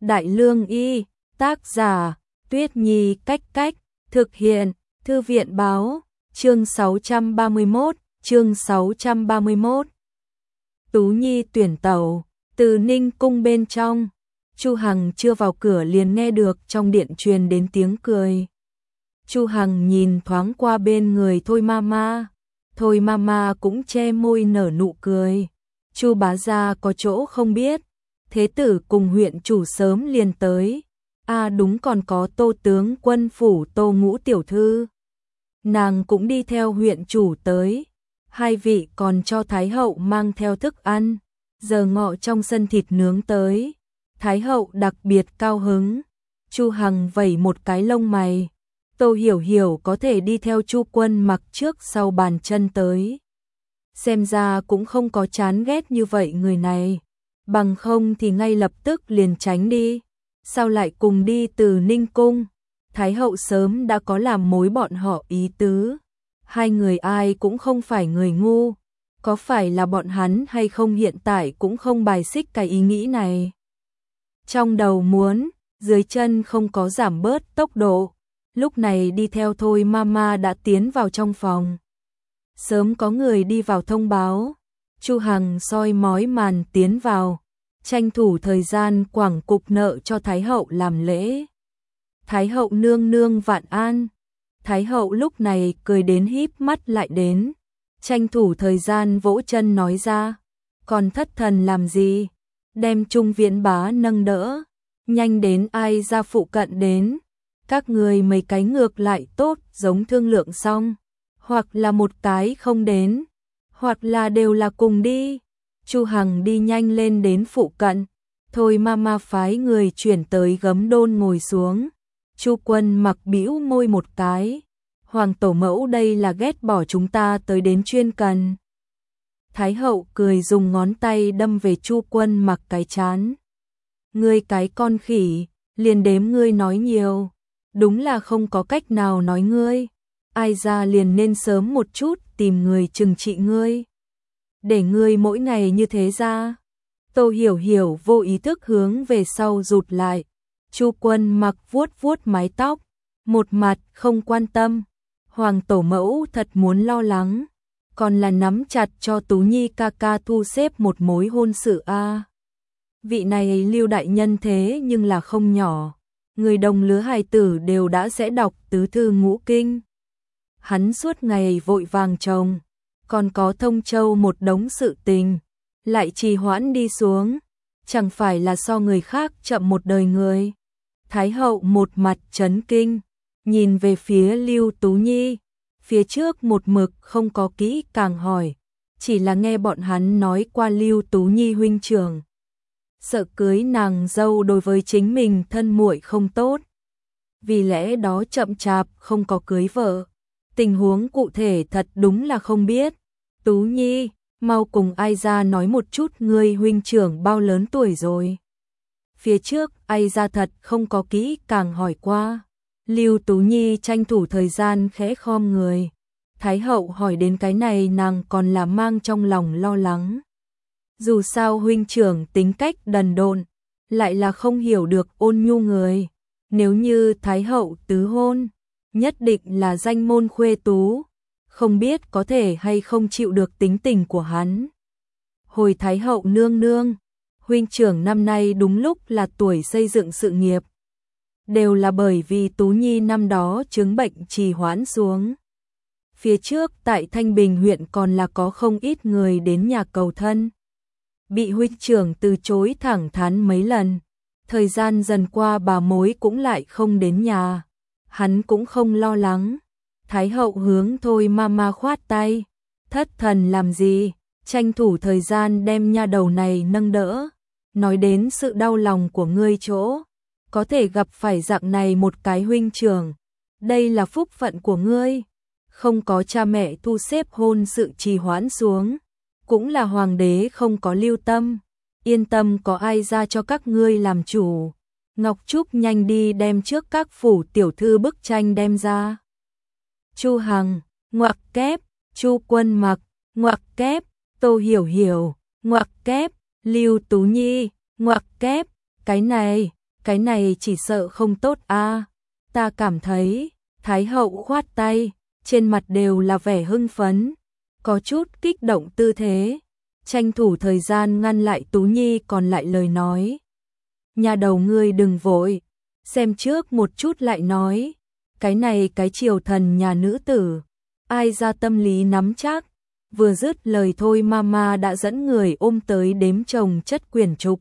Đại Lương Y, tác giả, Tuyết Nhi Cách Cách, thực hiện, Thư viện Báo, chương 631. Tú Nhi tuyển tàu, từ Ninh Cung bên trong, Chu Hằng chưa vào cửa liền nghe được trong điện truyền đến tiếng cười. Chu Hằng nhìn thoáng qua bên người Thôi Mama, Thôi Mama cũng che môi nở nụ cười. Chu bá gia có chỗ không biết, thế tử cùng huyện chủ sớm liền tới. Đúng, còn có Tô tướng quân phủ Tô Ngũ tiểu thư, nàng cũng đi theo huyện chủ tới. Hai vị còn cho Thái hậu mang theo thức ăn, giờ ngọ trong sân thịt nướng tới. Thái hậu đặc biệt cao hứng. Chu Hằng vẩy một cái lông mày. Tô Hiểu Hiểu có thể đi theo Chu Quân Mặc trước sau bàn chân tới, xem ra cũng không có chán ghét như vậy người này, bằng không thì ngay lập tức liền tránh đi. Sao lại cùng đi từ Ninh Cung? Thái hậu sớm đã có làm mối bọn họ ý tứ. Hai người ai cũng không phải người ngu, có phải là bọn hắn hay không hiện tại cũng không bài xích cái ý nghĩ này. Trong đầu muốn, dưới chân không có giảm bớt tốc độ. Lúc này đi theo Thôi Mama đã tiến vào trong phòng. Sớm có người đi vào thông báo. Chu Hằng soi mói màn tiến vào, tranh thủ thời gian quẳng cục nợ cho Thái hậu làm lễ. Thái hậu nương nương vạn an. Thái hậu lúc này cười đến híp mắt lại đến, tranh thủ thời gian vỗ chân nói ra, còn thất thần làm gì, đem Trung Viễn bá nâng đỡ, nhanh đến ai ra phụ cận đến. Các người mấy cái ngược lại tốt giống thương lượng xong, hoặc là một cái không đến, hoặc là đều là cùng đi. Chu Hằng đi nhanh lên đến phụ cận, Thôi Mama phái người chuyển tới gấm đôn ngồi xuống. Chu Quân Mặc bĩu môi một cái, Hoàng tổ mẫu đây là ghét bỏ chúng ta tới đến chuyên cần. Thái hậu cười dùng ngón tay đâm về Chu Quân Mặc cái trán. Ngươi cái con khỉ, liền đếm ngươi nói nhiều, đúng là không có cách nào nói ngươi. Ai ra liền nên sớm một chút tìm người trừng trị ngươi, để ngươi mỗi ngày như thế ra. Tô Hiểu Hiểu vô ý thức hướng về sau rụt lại. Chu Quân Mặc vuốt vuốt mái tóc, một mặt không quan tâm. Hoàng tổ mẫu thật muốn lo lắng, còn là nắm chặt cho Tú Nhi ca ca thu xếp một mối hôn sự a. Vị này Lưu đại nhân thế nhưng là không nhỏ, người đồng lứa hài tử đều đã sẽ đọc tứ thư ngũ kinh. Hắn suốt ngày vội vàng chồng, còn có Thông Châu một đống sự tình, lại trì hoãn đi xuống, chẳng phải là so người khác chậm một đời người. Thái hậu một mặt chấn kinh, nhìn về phía Lưu Tú Nhi, phía trước một mực không có kỹ càng hỏi, chỉ là nghe bọn hắn nói qua Lưu Tú Nhi huynh trưởng sợ cưới nàng dâu đối với chính mình thân muội không tốt, vì lẽ đó chậm chạp không có cưới vợ. Tình huống cụ thể thật đúng là không biết. Tú Nhi, mau cùng ai ra nói một chút ngươi huynh trưởng bao lớn tuổi rồi. Phía trước ai ra thật không có kỹ càng hỏi qua. Lưu Tú Nhi tranh thủ thời gian khẽ khom người. Thái hậu hỏi đến cái này nàng còn là mang trong lòng lo lắng. Dù sao huynh trưởng tính cách đần độn, lại là không hiểu được ôn nhu người. Nếu như Thái hậu tứ hôn, nhất định là danh môn khuê tú, không biết có thể hay không chịu được tính tình của hắn. Hồi Thái hậu nương nương, huynh trưởng năm nay đúng lúc là tuổi xây dựng sự nghiệp. Đều là bởi vì Tú Nhi năm đó chứng bệnh trì hoãn xuống. Phía trước tại Thanh Bình huyện còn là có không ít người đến nhà cầu thân, bị huynh trưởng từ chối thẳng thắn mấy lần. Thời gian dần qua bà mối cũng lại không đến nhà, hắn cũng không lo lắng. Thái hậu hướng Thôi Mama khoát tay, thất thần làm gì, tranh thủ thời gian đem nha đầu này nâng đỡ. Nói đến sự đau lòng của ngươi chỗ, có thể gặp phải dạng này một cái huynh trưởng, đây là phúc phận của ngươi. Không có cha mẹ thu xếp hôn sự trì hoãn xuống, cũng là hoàng đế không có lưu tâm. Yên tâm, có ai ra cho các ngươi làm chủ. Ngọc Trúc nhanh đi đem trước các phủ tiểu thư bức tranh đem ra. Chu Hằng, ngoặc kép, Chu Quân Mặc, ngoặc kép, Tô Hiểu Hiểu, ngoặc kép, Lưu Tú Nhi, ngoặc kép. Cái này, cái này chỉ sợ không tốt a. Ta cảm thấy, Thái hậu khoát tay, trên mặt đều là vẻ hưng phấn, có chút kích động tư thế, tranh thủ thời gian ngăn lại Tú Nhi còn lại lời nói. Nhà đầu ngươi đừng vội, xem trước một chút lại nói, cái này cái triều thần nhà nữ tử, ai ra tâm lý nắm chắc. Vừa dứt lời thôi mama đã dẫn người ôm tới đếm chồng chất quyển trục.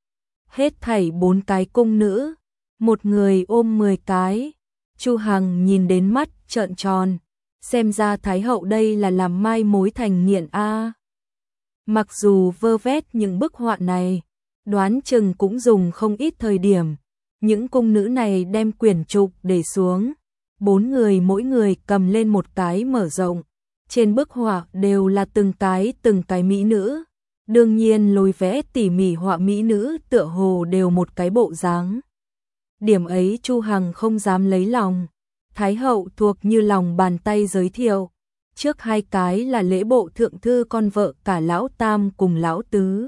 Hết thảy 4 cái cung nữ, một người ôm 10 cái. Chu Hằng nhìn đến mắt trợn tròn, xem ra Thái hậu đây là làm mai mối thành nghiện a. Mặc dù vơ vét những bức họa này, đoán chừng cũng dùng không ít thời điểm. Những cung nữ này đem quyển trục để xuống, 4 người mỗi người cầm lên một cái mở rộng. Trên bức họa đều là từng cái mỹ nữ. Đương nhiên lối vẽ tỉ mỉ họa mỹ nữ tựa hồ đều một cái bộ dáng. Điểm ấy Chu Hằng không dám lấy lòng. Thái hậu thuộc như lòng bàn tay giới thiệu. Trước 2 cái là lễ bộ thượng thư con vợ cả lão tam cùng lão tứ.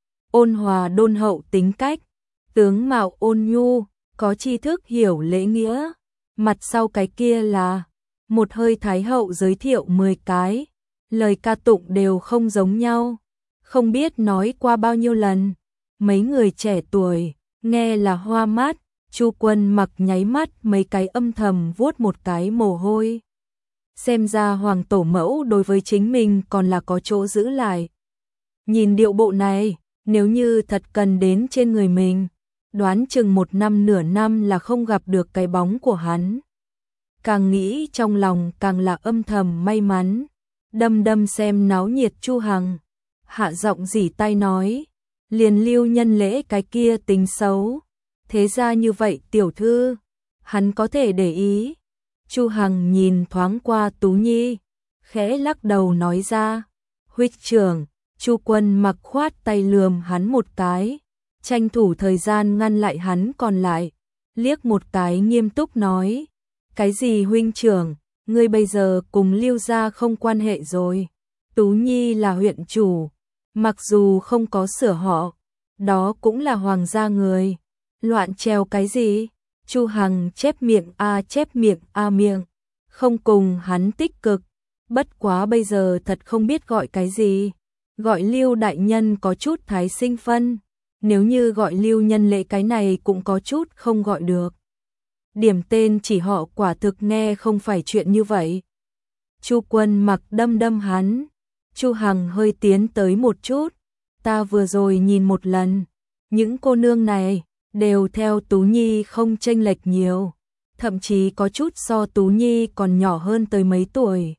Ôn hòa đôn hậu tính cách, tướng mạo ôn nhu, có tri thức hiểu lễ nghĩa. Mặt sau cái kia là một hơi Thái hậu giới thiệu 10 cái, lời ca tụng đều không giống nhau, không biết nói qua bao nhiêu lần. Mấy người trẻ tuổi, nghe là hoa mắt, Chu Quân Mặc nháy mắt mấy cái âm thầm vuốt một cái mồ hôi. Xem ra hoàng tổ mẫu đối với chính mình còn là có chỗ giữ lại. Nhìn điệu bộ này, nếu như thật cần đến trên người mình, đoán chừng 1 năm nửa năm là không gặp được cái bóng của hắn. Càng nghĩ trong lòng càng là âm thầm may mắn. Đâm đâm xem náo nhiệt Chu Hằng, hạ giọng rỉ tai nói, liền Lưu Nhân Lễ cái kia tính xấu, thế ra như vậy tiểu thư, hắn có thể để ý. Chu Hằng nhìn thoáng qua Tú Nhi, khẽ lắc đầu nói ra, huynh trưởng. Chu Quân Mặc khoát tay lườm hắn một cái, tranh thủ thời gian ngăn lại hắn còn lại, liếc một cái nghiêm túc nói, cái gì huynh trưởng, ngươi bây giờ cùng Lưu gia không quan hệ rồi. Tú Nhi là huyện chủ, mặc dù không có sửa họ, đó cũng là hoàng gia người. Loạn treo cái gì? Chu Hằng chép miệng a miệng, không cùng hắn tích cực, bất quá bây giờ thật không biết gọi cái gì. Gọi Lưu đại nhân có chút thái sinh phân, nếu như gọi Lưu Nhân Lễ cái này cũng có chút không gọi được. Điểm tên chỉ họ quả thực nghe không phải chuyện như vậy. Chu Quân Mặc đâm đâm hắn, Chu Hằng hơi tiến tới một chút, ta vừa rồi nhìn một lần, những cô nương này đều theo Tú Nhi không chênh lệch nhiều, thậm chí có chút so Tú Nhi còn nhỏ hơn tới mấy tuổi.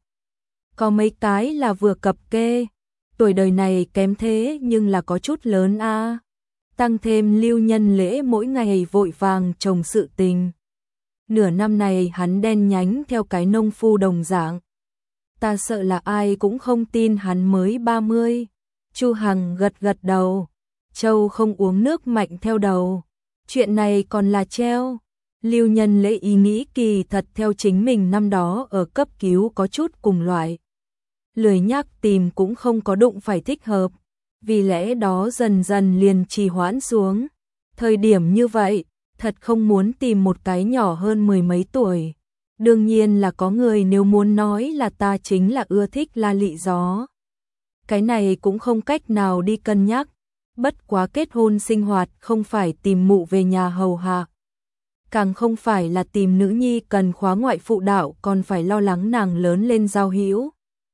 Có mấy cái là vừa cập kê, tuổi đời này kém thế nhưng là có chút lớn a. Tăng thêm Lưu Nhân Lễ mỗi ngày vội vàng trồng sự tình. Nửa năm này hắn đen nhánh theo cái nông phu đồng dạng. Ta sợ là ai cũng không tin hắn mới 30. Chu Hằng gật gật đầu. Châu không uống nước mạnh theo đầu. Chuyện này còn là treo. Lưu Nhân Lễ ý nghĩ kỳ thật theo chính mình năm đó ở cấp cứu có chút cùng loại. Lười nhắc tìm cũng không có đụng phải thích hợp. Vì lẽ đó dần dần liền trì hoãn xuống. Thời điểm như vậy, thật không muốn tìm một cái nhỏ hơn 10 mấy tuổi. Đương nhiên là có người nếu muốn nói là ta chính là ưa thích La Lị Gió. Cái này cũng không cách nào đi cân nhắc. Bất quá kết hôn sinh hoạt không phải tìm mụ về nhà hầu hạ. Càng không phải là tìm nữ nhi cần khóa ngoại phụ đạo còn phải lo lắng nàng lớn lên giao hữu.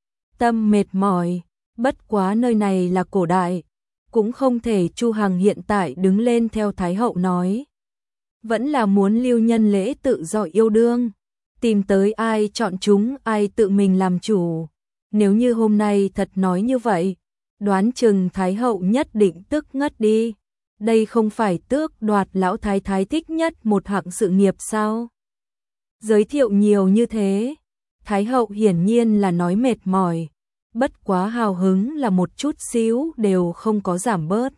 Tâm mệt mỏi, bất quá nơi này là cổ đại. Cũng không thể Chu Hằng hiện tại đứng lên theo Thái hậu nói. Vẫn là muốn Lưu Nhân Lễ tự do yêu đương. Tìm tới ai chọn chúng ai tự mình làm chủ. Nếu như hôm nay thật nói như vậy, đoán chừng Thái hậu nhất định tức ngất đi. Đây không phải tước đoạt lão thái thái thích nhất một hạng sự nghiệp sao? Giới thiệu nhiều như thế, Thái hậu hiển nhiên là nói mệt mỏi, bất quá hào hứng là một chút xíu đều không có giảm bớt.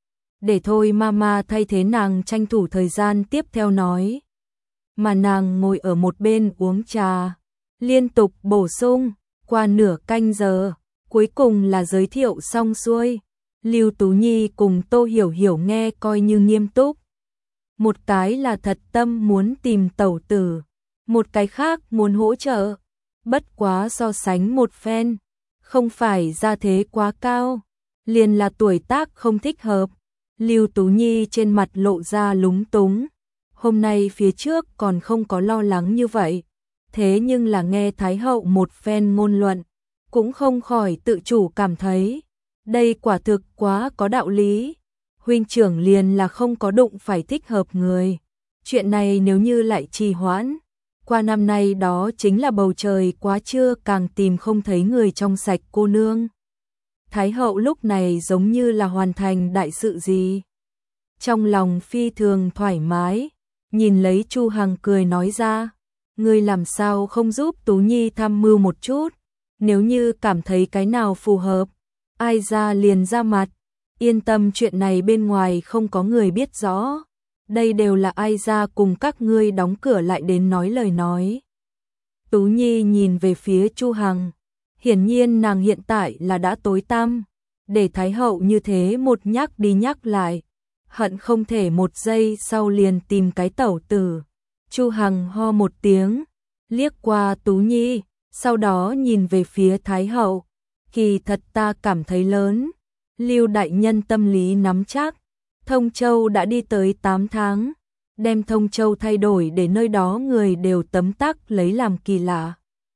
Để thôi mama thay thế nàng tranh thủ thời gian tiếp theo nói. Mà nàng ngồi ở một bên uống trà, liên tục bổ sung, qua nửa canh giờ, cuối cùng là giới thiệu xong xuôi. Lưu Tú Nhi cùng Tô Hiểu Hiểu nghe coi như nghiêm túc. một cái là thật tâm muốn tìm tẩu tử, một cái khác muốn hỗ trợ. Bất quá so sánh một phen, không phải gia thế quá cao, liền là tuổi tác không thích hợp. Lưu Tú Nhi trên mặt lộ ra lúng túng. Hôm nay phía trước còn không có lo lắng như vậy, thế nhưng là nghe Thái hậu một phen ngôn luận, cũng không khỏi tự chủ cảm thấy, đây quả thực quá có đạo lý. Huynh trưởng liền là không có đụng phải thích hợp người. Chuyện này nếu như lại trì hoãn, qua năm nay đó chính là bầu trời quá trưa càng tìm không thấy người trong sạch cô nương. Thái hậu lúc này giống như là hoàn thành đại sự gì. Trong lòng phi thường thoải mái, nhìn lấy Chu Hằng cười nói ra, ngươi làm sao không giúp Tú Nhi tham mưu một chút, nếu như cảm thấy cái nào phù hợp, ai ra liền ra mặt, yên tâm chuyện này bên ngoài không có người biết rõ, đây đều là ai ra cùng các ngươi đóng cửa lại đến nói lời nói. Tú Nhi nhìn về phía Chu Hằng, hiển nhiên nàng hiện tại là đã tối tăm, để Thái hậu như thế một nhắc đi nhắc lại, hận không thể một giây sau liền tìm cái tẩu tử. Chu Hằng ho một tiếng, liếc qua Tú Nhi, sau đó nhìn về phía Thái hậu, kỳ thật ta cảm thấy lớn, Lưu đại nhân tâm lý nắm chắc, Thông Châu đã đi tới 8 tháng, đem Thông Châu thay đổi để nơi đó người đều tấm tắc lấy làm kỳ lạ.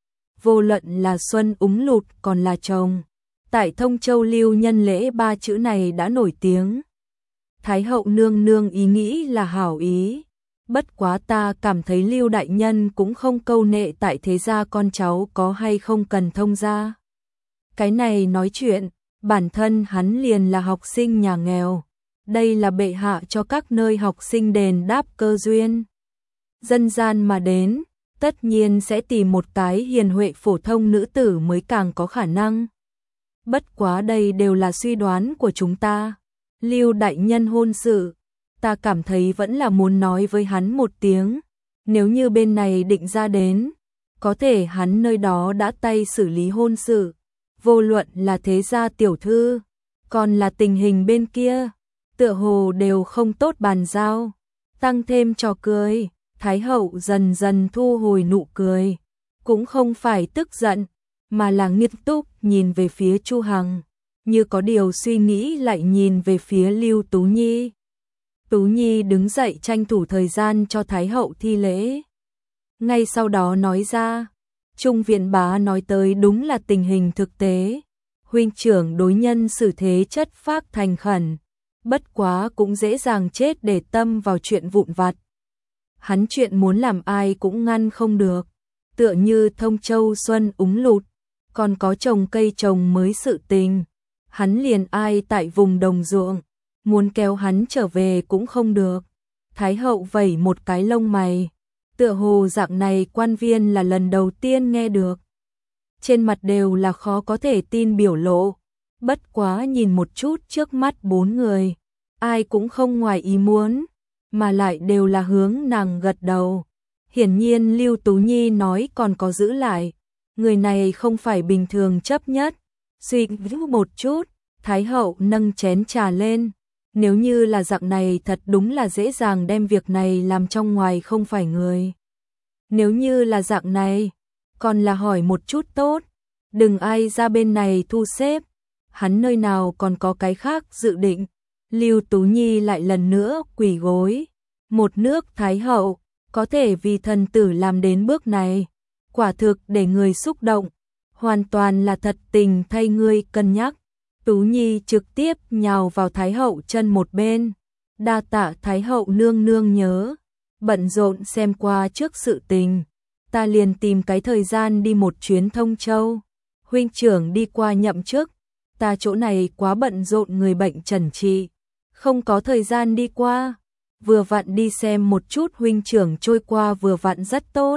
Vô luận là xuân úng lụt còn là chồng, tại Thông Châu Lưu nhân lễ 3 chữ này đã nổi tiếng. Thái hậu nương nương ý nghĩ là hảo ý, bất quá ta cảm thấy Lưu đại nhân cũng không câu nệ tại thế gia con cháu có hay không cần thông gia. Cái này nói chuyện, bản thân hắn liền là học sinh nhà nghèo, đây là bệ hạ cho các nơi học sinh đền đáp cơ duyên. Dân gian mà đến, tất nhiên sẽ tìm một cái hiền huệ phổ thông nữ tử mới càng có khả năng. Bất quá đây đều là suy đoán của chúng ta. Lưu đại nhân hôn sự, ta cảm thấy vẫn là muốn nói với hắn một tiếng, nếu như bên này định ra đến, có thể hắn nơi đó đã tay xử lý hôn sự, vô luận là thế gia tiểu thư, còn là tình hình bên kia, tựa hồ đều không tốt bàn giao, tăng thêm trò cười. Thái hậu dần dần thu hồi nụ cười, cũng không phải tức giận, mà là nghiêm túc nhìn về phía Chu Hằng, như có điều suy nghĩ lại nhìn về phía Lưu Tú Nhi. Tú Nhi đứng dậy tranh thủ thời gian cho Thái hậu thi lễ. Ngay sau đó nói ra, Trung viện bá nói tới đúng là tình hình thực tế, huynh trưởng đối nhân xử thế chất phác thành khẩn, bất quá cũng dễ dàng chết để tâm vào chuyện vụn vặt. Hắn chuyện muốn làm ai cũng ngăn không được, tựa như Thông Châu xuân úng lụt, còn có trồng cây trồng mới sự tình, hắn liền ai tại vùng đồng ruộng, muốn kéo hắn trở về cũng không được. Thái hậu vẩy một cái lông mày, tựa hồ dạng này quan viên là lần đầu tiên nghe được. Trên mặt đều là khó có thể tin biểu lộ, bất quá nhìn một chút trước mắt 4 người, ai cũng không ngoài ý muốn, mà lại đều là hướng nàng gật đầu. Hiển nhiên Lưu Tú Nhi nói còn có giữ lại, người này không phải bình thường chấp nhất. Suy nghĩ một chút, Thái hậu nâng chén trà lên, nếu như là dạng này thật đúng là dễ dàng đem việc này làm trong ngoài không phải người. Nếu như là dạng này, còn là hỏi một chút tốt, đừng ai ra bên này thu xếp, hắn nơi nào còn có cái khác dự định. Lưu Tú Nhi lại lần nữa quỳ gối, một nước Thái hậu, có thể vì thần tử làm đến bước này, quả thực để người xúc động, hoàn toàn là thật tình thay ngươi cân nhắc. Tú Nhi trực tiếp nhào vào Thái hậu chân một bên, đa tạ Thái hậu nương nương nhớ, bận rộn xem qua trước sự tình, ta liền tìm cái thời gian đi một chuyến Thông Châu, huynh trưởng đi qua nhậm chức, ta chỗ này quá bận rộn người bệnh trần trị, không có thời gian đi qua, vừa vặn đi xem một chút huynh trưởng trôi qua vừa vặn rất tốt.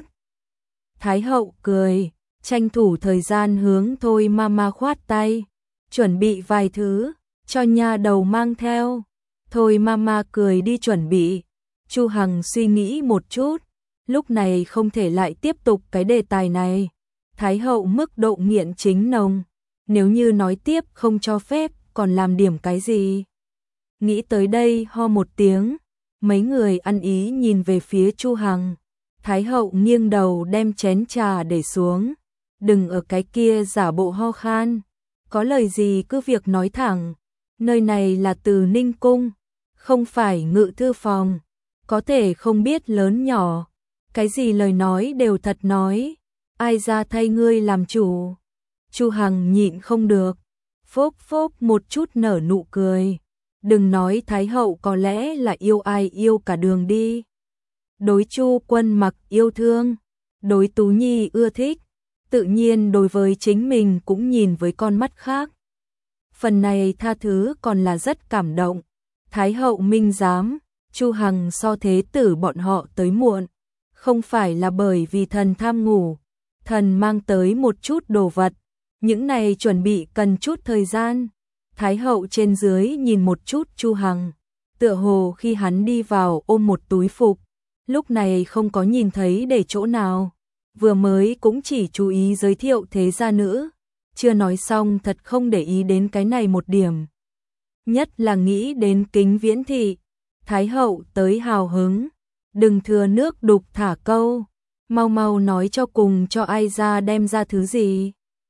Thái hậu cười, tranh thủ thời gian hướng Thôi Mama khoát tay, chuẩn bị vài thứ, cho nha đầu mang theo. Thôi Mama cười đi chuẩn bị. Chu Hằng suy nghĩ một chút, lúc này không thể lại tiếp tục cái đề tài này. Thái hậu mức độ nghiện chính nồng, nếu như nói tiếp không cho phép, còn làm điểm cái gì? Nghĩ tới đây ho một tiếng, Mấy người ăn ý nhìn về phía Chu Hằng. Thái hậu nghiêng đầu đem chén trà để xuống. Đừng ở cái kia giả bộ ho khan. Có lời gì cứ việc nói thẳng. Nơi này là Từ Ninh Cung, không phải Ngự Thư Phòng. Có thể không biết lớn nhỏ. Cái gì lời nói đều thật nói. Ai ra thay ngươi làm chủ. Chu Hằng nhịn không được. Phốc phốc một chút nở nụ cười. Đừng nói Thái hậu có lẽ là yêu ai yêu cả đường đi. Đối Chu Quân Mặc yêu thương, đối Tú Nhi ưa thích, tự nhiên đối với chính mình cũng nhìn với con mắt khác. Phần này tha thứ còn là rất cảm động. Thái hậu minh giám, Chu Hằng so thế tử bọn họ tới muộn, không phải là bởi vì thần tham ngủ, thần mang tới một chút đồ vật, những này chuẩn bị cần chút thời gian. Thái hậu trên dưới nhìn một chút Chu Hằng, tựa hồ khi hắn đi vào ôm một túi phục, lúc này không có nhìn thấy để chỗ nào, vừa mới cũng chỉ chú ý giới thiệu thế gia nữ, chưa nói xong thật không để ý đến cái này một điểm. Nhất là nghĩ đến Kính Viễn thị, Thái hậu tới hào hứng, đừng thừa nước đục thả câu, mau mau nói cho cùng cho ai ra đem ra thứ gì.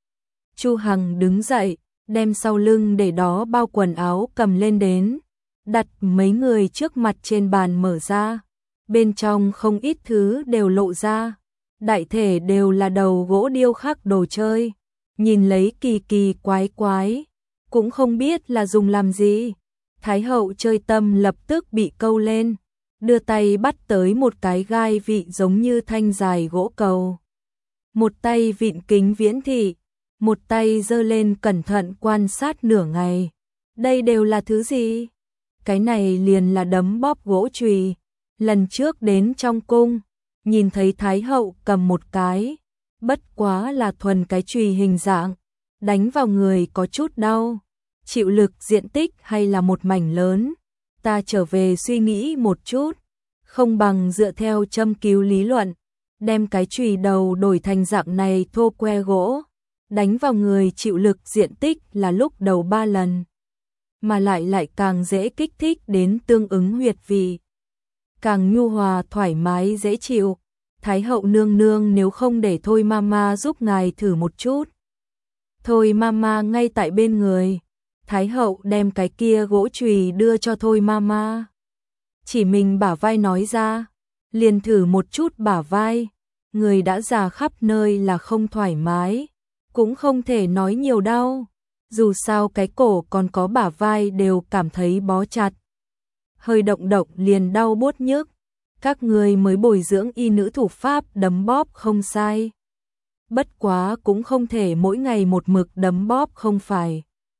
Chu Hằng đứng dậy, đem sau lưng để đó bao quần áo cầm lên đến, đặt mấy người trước mặt trên bàn mở ra, bên trong không ít thứ đều lộ ra, đại thể đều là đầu gỗ điêu khắc đồ chơi, nhìn lấy kỳ kỳ quái quái, cũng không biết là dùng làm gì. Thái hậu chơi tâm lập tức bị câu lên, đưa tay bắt tới một cái gai vị giống như thanh dài gỗ cầu. Một tay vịn Kính Viễn thị, một tay giơ lên cẩn thận quan sát nửa ngày. Đây đều là thứ gì? Cái này liền là đấm bóp gỗ chùy. Lần trước đến trong cung, nhìn thấy Thái hậu cầm một cái, bất quá là thuần cái chùy hình dạng, đánh vào người có chút đau. Chịu lực diện tích hay là một mảnh lớn, ta trở về suy nghĩ một chút, không bằng dựa theo châm cứu lý luận, đem cái chùy đầu đổi thành dạng này thô que gỗ, đánh vào người chịu lực diện tích là lúc đầu 3 lần, mà lại càng dễ kích thích đến tương ứng huyệt vị, càng nhu hòa thoải mái dễ chịu. Thái hậu nương nương nếu không để Thôi Mama giúp ngài thử một chút. Thôi Mama ngay tại bên người. Thái hậu đem cái kia gỗ chùy đưa cho Thôi Mama. Chỉ mình bả vai nói ra, liền thử một chút bả vai, người đã già khắp nơi là không thoải mái, cũng không thể nói nhiều đau, dù sao cái cổ còn có bả vai đều cảm thấy bó chặt. Hơi động động liền đau buốt nhức, các người mới bồi dưỡng y nữ thủ pháp đấm bóp không sai. Bất quá cũng không thể mỗi ngày một mực đấm bóp không phải.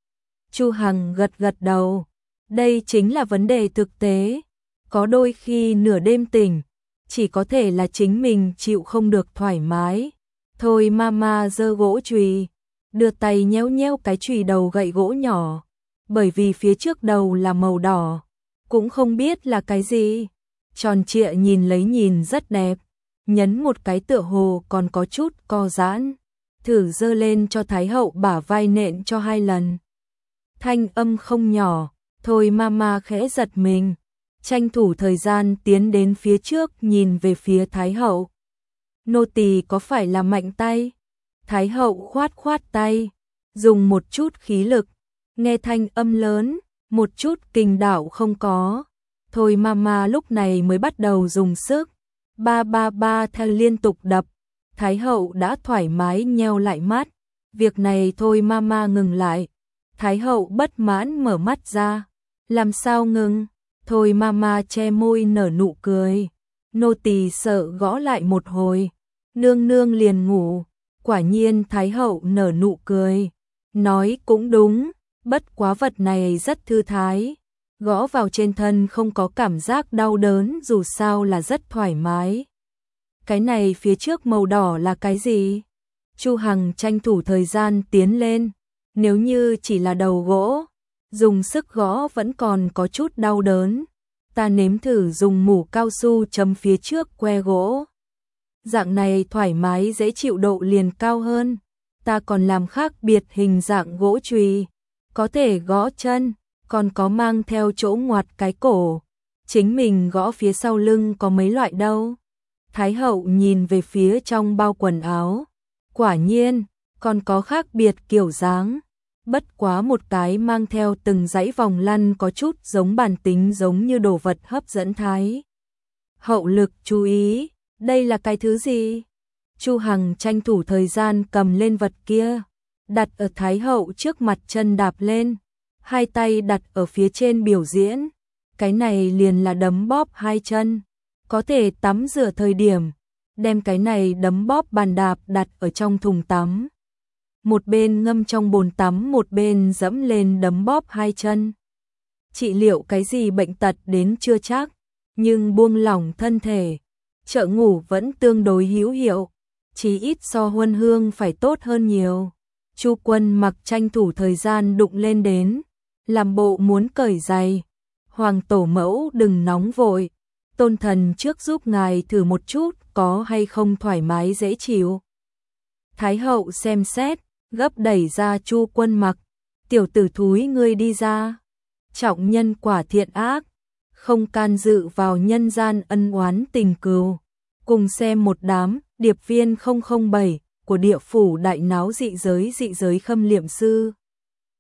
Chu Hằng gật gật đầu, đây chính là vấn đề thực tế, có đôi khi nửa đêm tỉnh, chỉ có thể là chính mình chịu không được thoải mái. Thôi Mama giơ gỗ chùy, đưa tay nhéo nhéo cái chùy đầu gậy gỗ nhỏ, bởi vì phía trước đầu là màu đỏ, cũng không biết là cái gì, tròn trịa nhìn lấy nhìn rất đẹp, nhấn một cái tựa hồ còn có chút co giãn, thử giơ lên cho Thái hậu bả vai nện cho 2 lần. Thanh âm không nhỏ, Thôi Mama khẽ giật mình, tranh thủ thời gian tiến đến phía trước nhìn về phía Thái hậu. Nô tỳ có phải là mạnh tay? Thái hậu khoát khoát tay, dùng một chút khí lực, nghe thanh âm lớn, một chút kình đạo không có. Thôi Mama lúc này mới bắt đầu dùng sức, ba ba ba theo liên tục đập. Thái hậu đã thoải mái nheo lại mắt, việc này Thôi Mama ngừng lại. Thái hậu bất mãn mở mắt ra, làm sao ngừng? Thôi Mama che môi nở nụ cười, nô tỳ sợ gõ lại một hồi, nương nương liền ngủ. Quả nhiên Thái hậu nở nụ cười, nói cũng đúng, bất quá vật này rất thư thái, gõ vào trên thân không có cảm giác đau đớn, dù sao là rất thoải mái. Cái này phía trước màu đỏ là cái gì? Chu Hằng tranh thủ thời gian tiến lên, nếu như chỉ là đầu gỗ, dùng sức gõ vẫn còn có chút đau đớn, ta nếm thử dùng mủ cao su chấm phía trước que gỗ. Dạng này thoải mái dễ chịu độ liền cao hơn, ta còn làm khác biệt hình dạng gỗ chùy, có thể gõ chân, còn có mang theo chỗ ngoặt cái cổ, chính mình gõ phía sau lưng có mấy loại đâu. Thái hậu nhìn về phía trong bao quần áo, quả nhiên, còn có khác biệt kiểu dáng. Bất quá một cái mang theo từng dãy vòng lăn có chút giống bản tính, giống như đồ vật hấp dẫn Thái hậu lực chú ý. Đây là cái thứ gì? Chu Hằng tranh thủ thời gian cầm lên vật kia, đặt ở Thái hậu trước mặt, chân đạp lên, hai tay đặt ở phía trên biểu diễn. Cái này liền là đấm bóp hai chân, có thể tắm rửa thời điểm, đem cái này đấm bóp bàn đạp đặt ở trong thùng tắm. Một bên ngâm trong bồn tắm, một bên dẫm lên đấm bóp hai chân. Trị liệu cái gì bệnh tật đến chưa chắc, nhưng buông lỏng thân thể, trợ ngủ vẫn tương đối hữu hiệu, chí ít so huân hương phải tốt hơn nhiều. Chu Quân Mặc tranh thủ thời gian đụng lên đến, làm bộ muốn cởi giày. Hoàng tổ mẫu đừng nóng vội, tôn thần trước giúp ngài thử một chút có hay không thoải mái dễ chịu. Thái hậu xem xét, gấp đẩy ra Chu Quân Mặc, tiểu tử thúi ngươi đi ra. Trọng nhân quả thiện ác, không can dự vào nhân gian ân oán tình cừu. Cùng xem một đám điệp viên 007 của địa phủ đại náo dị giới khâm liệm sư.